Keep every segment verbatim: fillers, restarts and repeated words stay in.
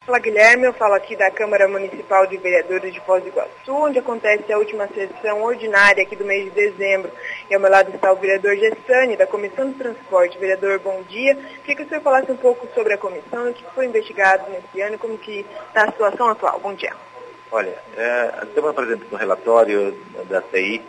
Fala Guilherme, eu falo aqui da Câmara Municipal de Vereadores de Foz do Iguaçu, onde acontece a última sessão ordinária aqui do mês de dezembro. E ao meu lado está o vereador Gessani, da Comissão de Transporte. Vereador, bom dia. Queria que o senhor falasse um pouco sobre a comissão, o que foi investigado nesse ano e como que está a situação atual. Bom dia. Olha, é, estamos apresentando um relatório da C I.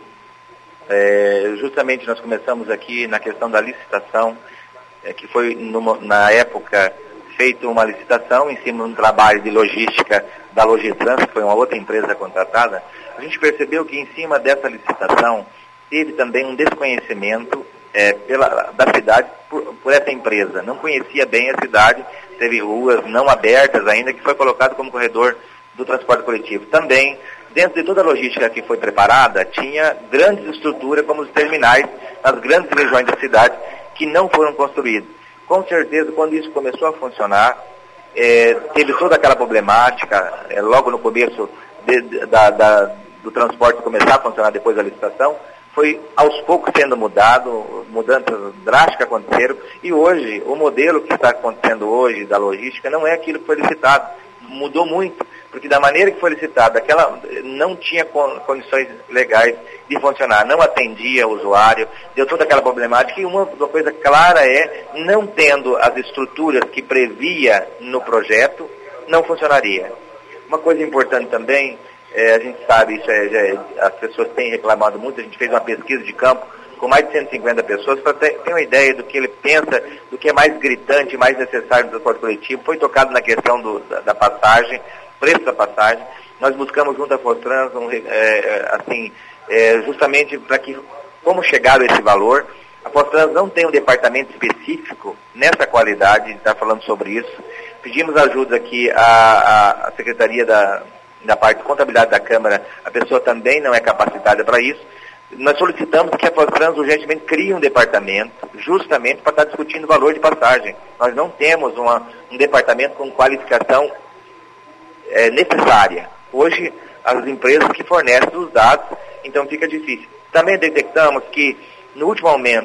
É, justamente nós começamos aqui na questão da licitação, é, que foi numa, na época feita uma licitação em cima de um trabalho de logística da Logitrans, que foi uma outra empresa contratada. A gente percebeu que em cima dessa licitação teve também um desconhecimento é, pela, da cidade por, por essa empresa. Não conhecia bem a cidade, teve ruas não abertas ainda, que foi colocado como corredor do transporte coletivo. Também, dentro de toda a logística que foi preparada, tinha grandes estruturas como os terminais nas grandes regiões da cidade que não foram construídos. Com certeza, quando isso começou a funcionar, é, teve toda aquela problemática, é, logo no começo de, de, da, da, do transporte começar a funcionar depois da licitação, foi aos poucos sendo mudado, mudanças drásticas aconteceram, e hoje, o modelo que está acontecendo hoje da logística não é aquilo que foi licitado, mudou muito, porque da maneira que foi licitado, aquela não tinha condições legais de funcionar, não atendia o usuário, deu toda aquela problemática, e uma, uma coisa clara é, não tendo as estruturas que previa no projeto, não funcionaria. Uma coisa importante também, é, a gente sabe, isso é, é, as pessoas têm reclamado muito, a gente fez uma pesquisa de campo com mais de cento e cinquenta pessoas, para ter, ter uma ideia do que ele pensa, do que é mais gritante, mais necessário do transporte coletivo. Foi tocado na questão do, da, da passagem, preço da passagem. Nós buscamos junto à Fostrans, um, é, assim, é, justamente para que, como chegaram a esse valor, a Fostrans não tem um departamento específico nessa qualidade, está falando sobre isso. Pedimos ajuda aqui à, à Secretaria da, da parte de contabilidade da Câmara, a pessoa também não é capacitada para isso. Nós solicitamos que a Fostrans urgentemente crie um departamento, justamente para estar discutindo o valor de passagem. Nós não temos uma, um departamento com qualificação é, necessária. Hoje, as empresas que fornecem os dados, então fica difícil. Também detectamos que, no último aumento,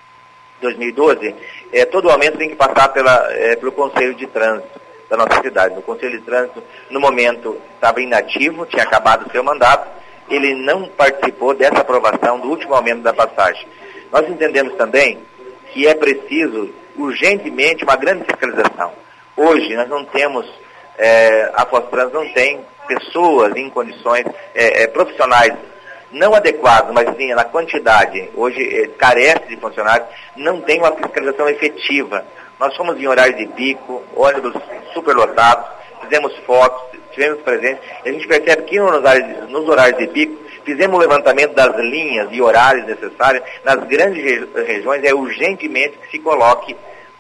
dois mil e doze, é, todo o aumento tem que passar pela, é, pelo Conselho de Trânsito da nossa cidade. O Conselho de Trânsito, no momento, estava inativo, tinha acabado o seu mandato, ele não participou dessa aprovação do último aumento da passagem. Nós entendemos também que é preciso, urgentemente, uma grande fiscalização. Hoje, nós não temos, é, a Fostrans não tem pessoas em condições, é, é, profissionais não adequadas, mas sim na quantidade, hoje é, carece de funcionários, não tem uma fiscalização efetiva. Nós fomos em horário de pico, ônibus superlotados, fizemos fotos, tivemos presentes, e a gente percebe que nos horários, nos horários de pico, fizemos o levantamento das linhas e horários necessários, nas grandes regi regiões é urgentemente que se coloque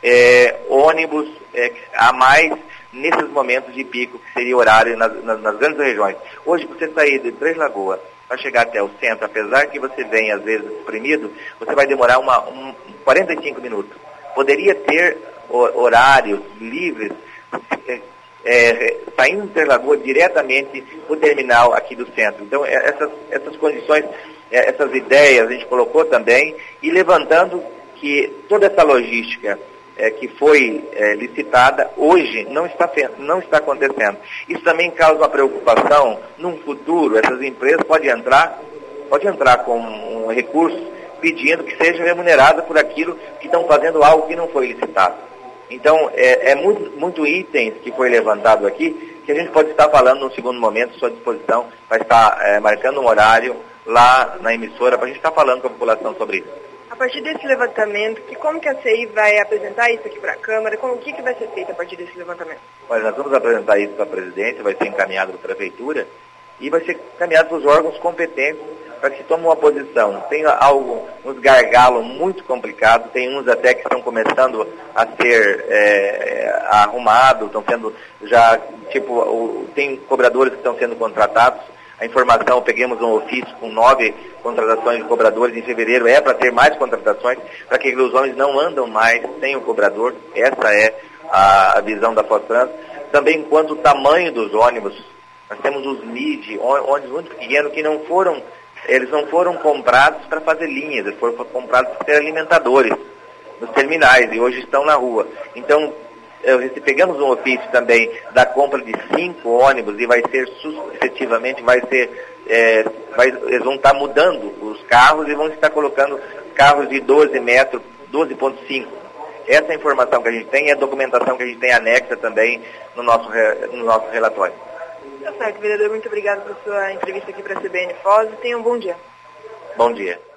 é, ônibus é, a mais nesses momentos de pico, que seria horário nas, nas, nas grandes regiões. Hoje, para você sair de Três Lagoas para chegar até o centro, apesar que você venha às vezes espremido, você vai demorar uma, um, quarenta e cinco minutos. Poderia ter horários livres, é, É, saindo de Interlagoa diretamente para o terminal aqui do centro. Então, é, essas, essas condições, é, essas ideias a gente colocou também, e levantando que toda essa logística é, que foi é, licitada, hoje não está, não está acontecendo. Isso também causa uma preocupação. Num futuro, essas empresas podem entrar, pode entrar com um recurso pedindo que seja remunerada por aquilo que estão fazendo algo que não foi licitado. Então, é, é muito, muito itens que foi levantado aqui, que a gente pode estar falando num segundo momento, à sua disposição, vai estar é, marcando um horário lá na emissora para a gente estar falando com a população sobre isso. A partir desse levantamento, que, como que a C I vai apresentar isso aqui para a Câmara? Como, o que, que vai ser feito a partir desse levantamento? Olha, nós vamos apresentar isso para a presidência, vai ser encaminhado para a Prefeitura e vai ser encaminhado para os órgãos competentes para que se tome uma posição. Tem algo, uns gargalos muito complicados, tem uns até que estão começando a ser é, arrumados, estão sendo já, tipo, o, tem cobradores que estão sendo contratados. A informação, peguemos um ofício com nove contratações de cobradores em fevereiro, é para ter mais contratações, para que os homens não andam mais sem o cobrador. Essa é a, a visão da Fostrans. Também quanto ao tamanho dos ônibus, nós temos os M I D, ônibus muito pequenos, que não foram, eles não foram comprados para fazer linhas, eles foram comprados para ser alimentadores nos terminais, e hoje estão na rua. Então, eu, pegamos um ofício também da compra de cinco ônibus e vai ser, efetivamente, vai ser, é, vai, eles vão estar mudando os carros e vão estar colocando carros de doze metros, doze ponto cinco. Essa é a informação que a gente tem e a documentação que a gente tem anexa também no nosso, no nosso relatório. Tá certo, vereador, muito obrigado pela sua entrevista aqui para a C B N Foz e tenha um bom dia. Bom dia.